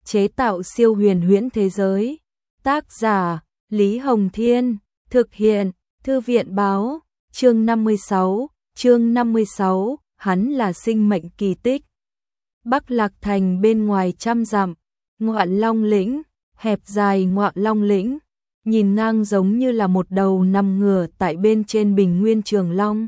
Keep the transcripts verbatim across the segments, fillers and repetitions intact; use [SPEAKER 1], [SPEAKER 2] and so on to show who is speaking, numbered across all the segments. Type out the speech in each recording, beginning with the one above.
[SPEAKER 1] chế tạo siêu huyền huyễn thế giới. Tác giả Lý Hồng Thiên, thực hiện Thư viện Báo. Chương năm mươi sáu, chương năm mươi sáu, hắn là sinh mệnh kỳ tích. Bắc Lạc Thành bên ngoài trăm dặm, Ngoạn Long lĩnh, hẹp dài Ngoạn Long lĩnh, nhìn ngang giống như là một đầu nằm ngửa tại bên trên bình nguyên Trường Long.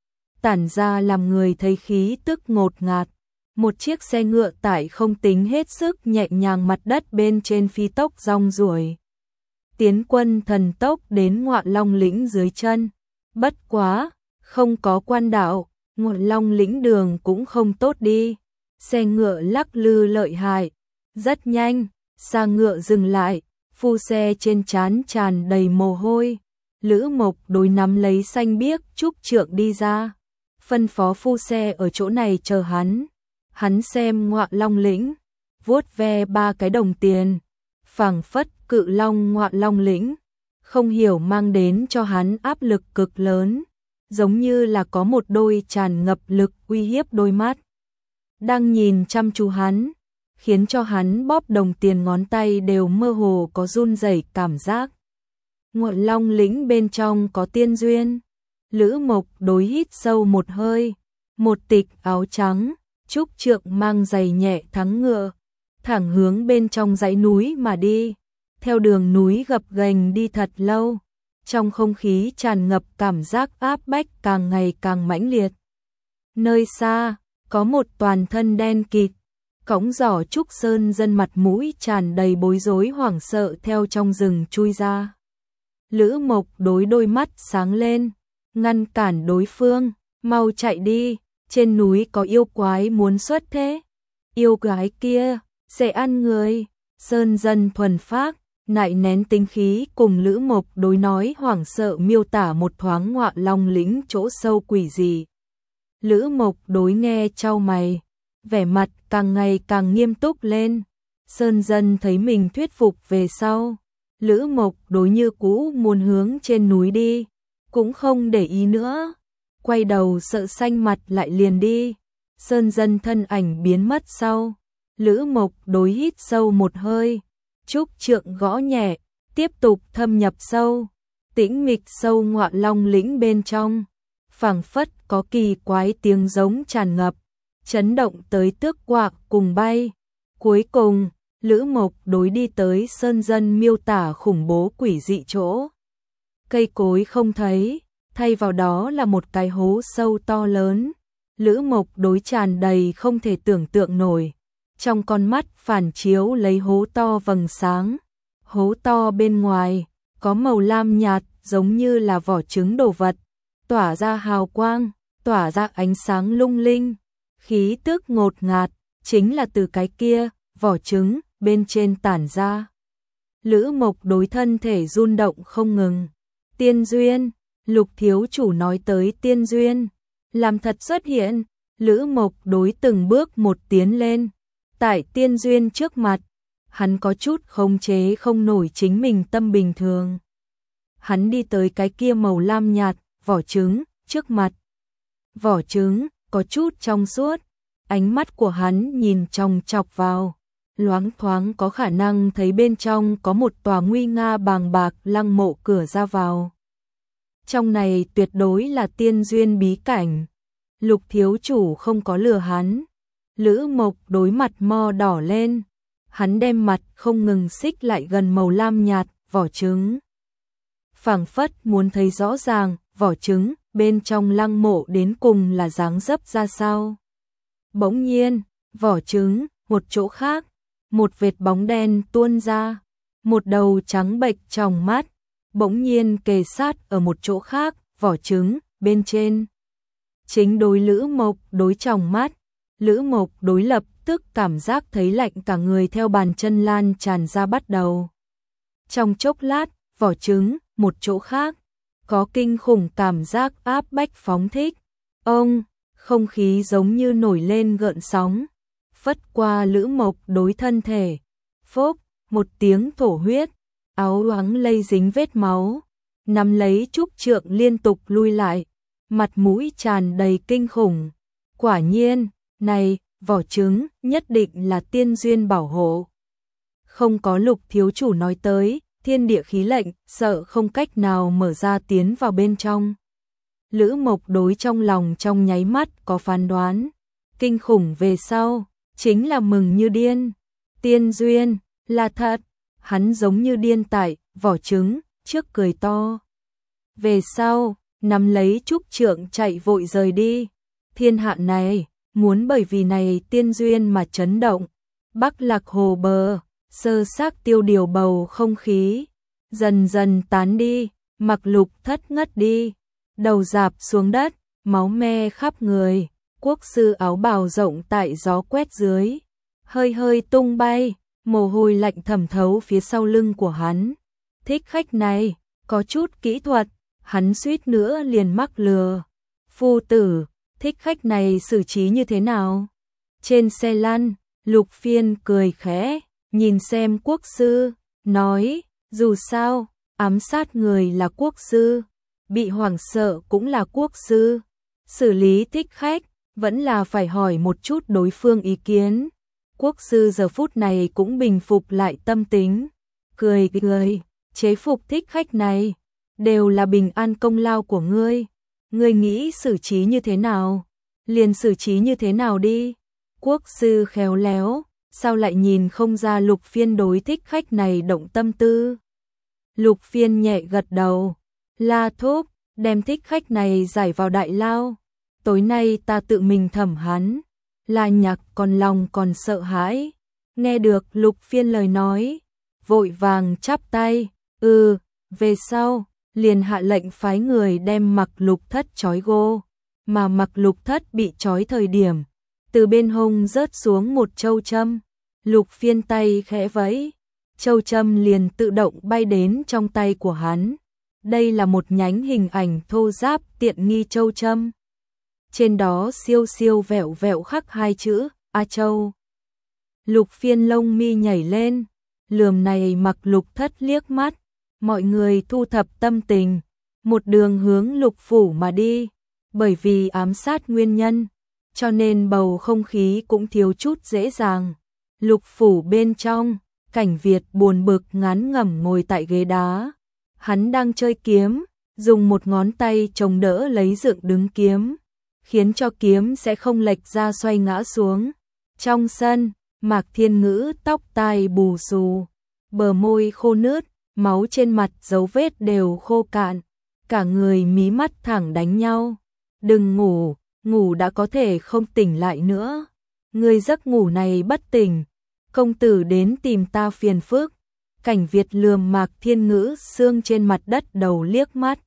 [SPEAKER 1] Tản ra làm người thấy khí tức ngột ngạt. Một chiếc xe ngựa tải không tính hết sức nhẹ nhàng mặt đất bên trên phi tốc rong ruổi. Tiến quân thần tốc đến Ngoạn Long lĩnh dưới chân. Bất quá, không có quan đạo, Ngoạn Long lĩnh đường cũng không tốt đi. Xe ngựa lắc lư lợi hại. Rất nhanh, xa ngựa dừng lại, phu xe trên trán tràn đầy mồ hôi. Lữ Mộc Đối nắm lấy xanh biếc trúc trượng đi ra. Phân phó phu xe ở chỗ này chờ hắn. Hắn xem Ngoạn Long lĩnh, vuốt ve ba cái đồng tiền, phảng phất cự long Ngoạn Long lĩnh, không hiểu mang đến cho hắn áp lực cực lớn, giống như là có một đôi tràn ngập lực uy hiếp đôi mắt đang nhìn chăm chú hắn, khiến cho hắn bóp đồng tiền ngón tay đều mơ hồ có run rẩy cảm giác. Ngoạn Long lĩnh bên trong có tiên duyên. Lữ Mộc Đối hít sâu một hơi, một tịch áo trắng, trúc trượng mang giày nhẹ thắng ngựa, thẳng hướng bên trong dãy núi mà đi. Theo đường núi gập ghềnh đi thật lâu, trong không khí tràn ngập cảm giác áp bách càng ngày càng mãnh liệt. Nơi xa, có một toàn thân đen kịt, cõng giỏ trúc sơn dân mặt mũi tràn đầy bối rối hoảng sợ theo trong rừng chui ra. Lữ Mộc Đối đôi mắt sáng lên, ngăn cản đối phương, mau chạy đi, trên núi có yêu quái muốn xuất thế. Yêu quái kia sẽ ăn người. Sơn dân thuần phác, nại nén tính khí cùng Lữ Mộc Đối nói hoảng sợ miêu tả một thoáng Ngoạn Long lĩnh chỗ sâu quỷ dị. Lữ Mộc Đối nghe chau mày, vẻ mặt càng ngày càng nghiêm túc lên. Sơn dân thấy mình thuyết phục về sau, Lữ Mộc Đối như cũ muốn hướng trên núi đi, cũng không để ý nữa, quay đầu sợ xanh mặt lại liền đi. Sơn dân thân ảnh biến mất sau, Lữ Mộc Đối hít sâu một hơi, trúc trượng gõ nhẹ, tiếp tục thâm nhập sâu. Tĩnh mịch sâu Ngoạn Long lĩnh bên trong, phảng phất có kỳ quái tiếng giống tràn ngập, chấn động tới tước quạc cùng bay. Cuối cùng, Lữ Mộc Đối đi tới sơn dân miêu tả khủng bố quỷ dị chỗ. Cây cối không thấy, thay vào đó là một cái hố sâu to lớn. Lữ Mộc Đối tràn đầy không thể tưởng tượng nổi, trong con mắt phản chiếu lấy hố to vầng sáng. Hố to bên ngoài có màu lam nhạt giống như là vỏ trứng đồ vật, tỏa ra hào quang, tỏa ra ánh sáng lung linh, khí tức ngột ngạt, chính là từ cái kia vỏ trứng bên trên tản ra. Lữ Mộc Đối thân thể run động không ngừng. Tiên duyên, Lục thiếu chủ nói tới tiên duyên, làm thật xuất hiện. Lữ Mộc Đối từng bước một tiến lên, tại tiên duyên trước mặt, hắn có chút khống chế không nổi chính mình tâm bình thường. Hắn đi tới cái kia màu lam nhạt, vỏ trứng, trước mặt. Vỏ trứng, có chút trong suốt, ánh mắt của hắn nhìn chòng chọc vào, loáng thoáng có khả năng thấy bên trong có một tòa nguy nga bàng bạc lăng mộ cửa ra vào. Trong này tuyệt đối là tiên duyên bí cảnh. Lục thiếu chủ không có lừa hắn. Lữ Mộc Đối mặt mo đỏ lên, hắn đem mặt không ngừng xích lại gần màu lam nhạt, vỏ trứng. Phảng phất muốn thấy rõ ràng, vỏ trứng, bên trong lăng mộ đến cùng là dáng dấp ra sao. Bỗng nhiên, vỏ trứng, một chỗ khác, một vệt bóng đen tuôn ra, một đầu trắng bệch trong mắt, bỗng nhiên kề sát ở một chỗ khác, vỏ trứng, bên trên. Chính đối Lữ Mộc Đối trong mắt, Lữ Mộc Đối lập tức cảm giác thấy lạnh cả người theo bàn chân lan tràn ra bắt đầu. Trong chốc lát, vỏ trứng, một chỗ khác, có kinh khủng cảm giác áp bách phóng thích. Ông, không khí giống như nổi lên gợn sóng, phất qua Lữ Mộc Đối thân thể. Phốc, một tiếng thổ huyết, áo oáng lây dính vết máu, nắm lấy trúc trượng liên tục lui lại, mặt mũi tràn đầy kinh khủng. Quả nhiên, này, vỏ trứng nhất định là tiên duyên bảo hộ. Không có Lục thiếu chủ nói tới, thiên địa khí lệnh, sợ không cách nào mở ra tiến vào bên trong. Lữ Mộc đối trong lòng trong nháy mắt có phán đoán, kinh khủng về sau, chính là mừng như điên. Tiên duyên, là thật, hắn giống như điên tại, vỏ trứng, trước cười to. Về sau, nắm lấy trúc trượng chạy vội rời đi. Thiên hạ này, muốn bởi vì này tiên duyên mà chấn động. Bắc Lạc hồ bờ, sơ xác tiêu điều bầu không khí, dần dần tán đi, Mặc Lục Thất ngất đi, đầu rạp xuống đất, máu me khắp người, quốc sư áo bào rộng tại gió quét dưới, hơi hơi tung bay, mồ hôi lạnh thẩm thấu phía sau lưng của hắn. Thích khách này, có chút kỹ thuật, hắn suýt nữa liền mắc lừa. Phu tử, thích khách này xử trí như thế nào? Trên xe lăn, Lục Phiên cười khẽ, nhìn xem quốc sư, nói, dù sao, ám sát người là quốc sư, bị hoảng sợ cũng là quốc sư, xử lý thích khách, vẫn là phải hỏi một chút đối phương ý kiến. Quốc sư giờ phút này cũng bình phục lại tâm tính, cười cười, chế phục thích khách này, đều là bình an công lao của ngươi. Ngươi nghĩ xử trí như thế nào? Liền xử trí như thế nào đi. Quốc sư khéo léo, sao lại nhìn không ra Lục Phiên đối thích khách này động tâm tư. Lục Phiên nhẹ gật đầu, la thúc, đem thích khách này giải vào đại lao. Tối nay ta tự mình thẩm hắn. La Nhạc còn lòng còn sợ hãi. Nghe được Lục Phiên lời nói, vội vàng chắp tay, ừ, về sau, liền hạ lệnh phái người đem Mặc Lục Thất trói gô. Mà Mặc Lục Thất bị trói thời điểm, từ bên hông rớt xuống một châu châm. Lục Phiên tay khẽ vẫy, châu châm liền tự động bay đến trong tay của hắn. Đây là một nhánh hình ảnh thô ráp tiện nghi châu châm. Trên đó siêu siêu vẹo vẹo khắc hai chữ, A Châu. Lục Phiên lông mi nhảy lên, lườm này Mặc Lục Thất liếc mắt, mọi người thu thập tâm tình, một đường hướng Lục phủ mà đi, bởi vì ám sát nguyên nhân, cho nên bầu không khí cũng thiếu chút dễ dàng. Lục phủ bên trong, Cảnh Việt buồn bực ngán ngẩm ngồi tại ghế đá, hắn đang chơi kiếm, dùng một ngón tay chống đỡ lấy dựng đứng kiếm, khiến cho kiếm sẽ không lệch ra xoay ngã xuống. Trong sân, Mạc Thiên Ngữ tóc tai bù xù, bờ môi khô nướt, máu trên mặt dấu vết đều khô cạn, cả người mí mắt thẳng đánh nhau. Đừng ngủ, ngủ đã có thể không tỉnh lại nữa. Người giấc ngủ này bất tỉnh, công tử đến tìm ta phiền phức. Cảnh Việt lườm Mạc Thiên Ngữ xương trên mặt đất đầu liếc mắt,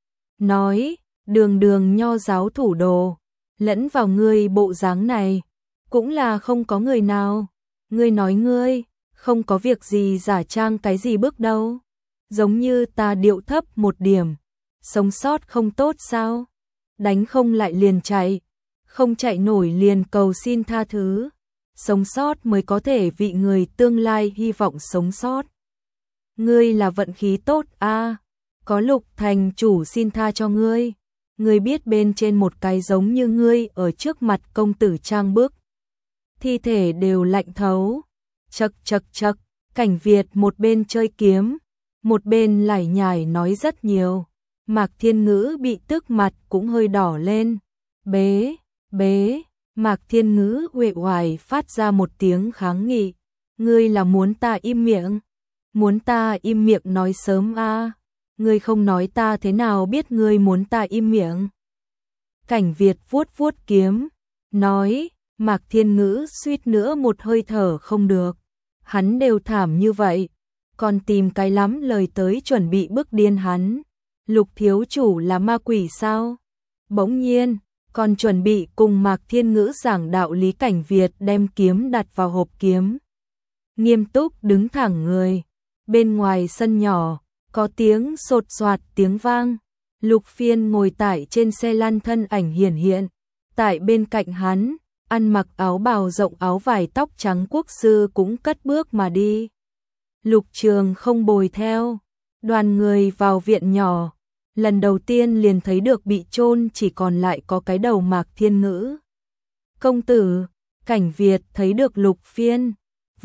[SPEAKER 1] nói, đường đường nho giáo thủ đồ, lẫn vào ngươi bộ dáng này, cũng là không có người nào. Ngươi nói ngươi, không có việc gì giả trang cái gì bước đâu, giống như ta điệu thấp một điểm, sống sót không tốt sao? Đánh không lại liền chạy, không chạy nổi liền cầu xin tha thứ, sống sót mới có thể vị người tương lai hy vọng sống sót. Ngươi là vận khí tốt a, à, có Lục thành chủ xin tha cho ngươi. Ngươi biết bên trên một cái giống như ngươi ở trước mặt công tử trang bước, thi thể đều lạnh thấu. Chậc chậc chậc, Cảnh Việt một bên chơi kiếm, một bên lải nhải nói rất nhiều. Mạc Thiên Ngữ bị tức mặt cũng hơi đỏ lên. Bế, bế, Mạc Thiên Ngữ uể oải phát ra một tiếng kháng nghị. Ngươi là muốn ta im miệng? Muốn ta im miệng nói sớm a, à? Ngươi không nói ta thế nào biết ngươi muốn ta im miệng? Cảnh Việt vuốt vuốt kiếm, nói, Mạc Thiên Ngữ suýt nữa một hơi thở không được. Hắn đều thảm như vậy, còn tìm cái lắm lời tới chuẩn bị bức điên hắn. Lục thiếu chủ là ma quỷ sao? Bỗng nhiên, còn chuẩn bị cùng Mạc Thiên Ngữ giảng đạo lý. Cảnh Việt đem kiếm đặt vào hộp kiếm, nghiêm túc đứng thẳng người. Bên ngoài sân nhỏ, có tiếng sột soạt tiếng vang. Lục Phiên ngồi tại trên xe lăn, thân ảnh hiển hiện. Tại bên cạnh hắn, ăn mặc áo bào rộng áo vải tóc trắng quốc sư cũng cất bước mà đi. Lục Trường không bồi theo. Đoàn người vào viện nhỏ, lần đầu tiên liền thấy được bị chôn chỉ còn lại có cái đầu Mạc Thiên Ngữ. Công tử, Cảnh Việt thấy được Lục Phiên,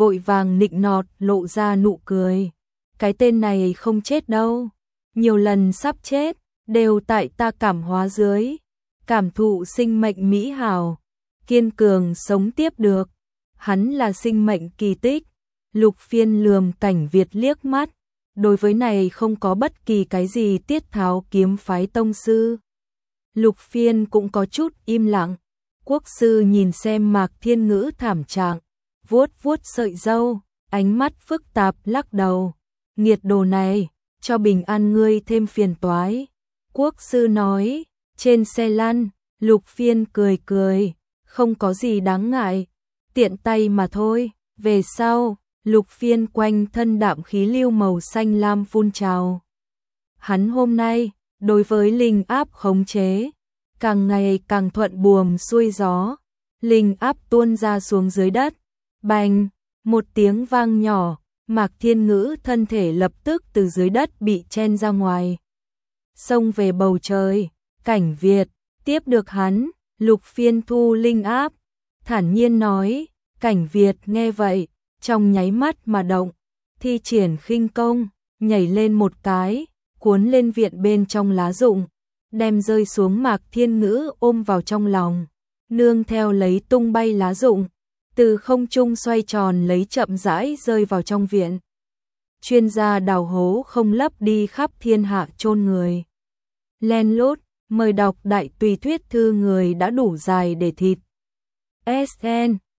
[SPEAKER 1] vội vàng nịnh nọt lộ ra nụ cười. Cái tên này không chết đâu, nhiều lần sắp chết, đều tại ta cảm hóa dưới, cảm thụ sinh mệnh mỹ hảo, kiên cường sống tiếp được. Hắn là sinh mệnh kỳ tích. Lục Phiên lườm Cảnh Việt liếc mắt, đối với này không có bất kỳ cái gì tiết tháo kiếm phái tông sư. Lục Phiên cũng có chút im lặng. Quốc sư nhìn xem Mạc Thiên Ngữ thảm trạng, vuốt vuốt sợi râu, ánh mắt phức tạp lắc đầu. Nghiệt đồ này, cho bình an ngươi thêm phiền toái. Quốc sư nói, trên xe lăn, Lục Phiên cười cười, không có gì đáng ngại, tiện tay mà thôi. Về sau, Lục Phiên quanh thân đạm khí lưu màu xanh lam phun trào. Hắn hôm nay, đối với linh áp khống chế, càng ngày càng thuận buồm xuôi gió. Linh áp tuôn ra xuống dưới đất. Bành, một tiếng vang nhỏ, Mạc Thiên Ngữ thân thể lập tức từ dưới đất bị chen ra ngoài. Xông về bầu trời, Cảnh Việt, tiếp được hắn, Lục Phiên thu linh áp, thản nhiên nói. Cảnh Việt nghe vậy, trong nháy mắt mà động, thi triển khinh công, nhảy lên một cái, cuốn lên viện bên trong lá rụng, đem rơi xuống Mạc Thiên Ngữ ôm vào trong lòng, nương theo lấy tung bay lá rụng, từ không trung xoay tròn lấy chậm rãi rơi vào trong viện. Chuyên gia đào hố không lấp đi khắp thiên hạ chôn người. Len lút, mời đọc đại tùy thuyết thư người đã đủ dài để thịt. ét en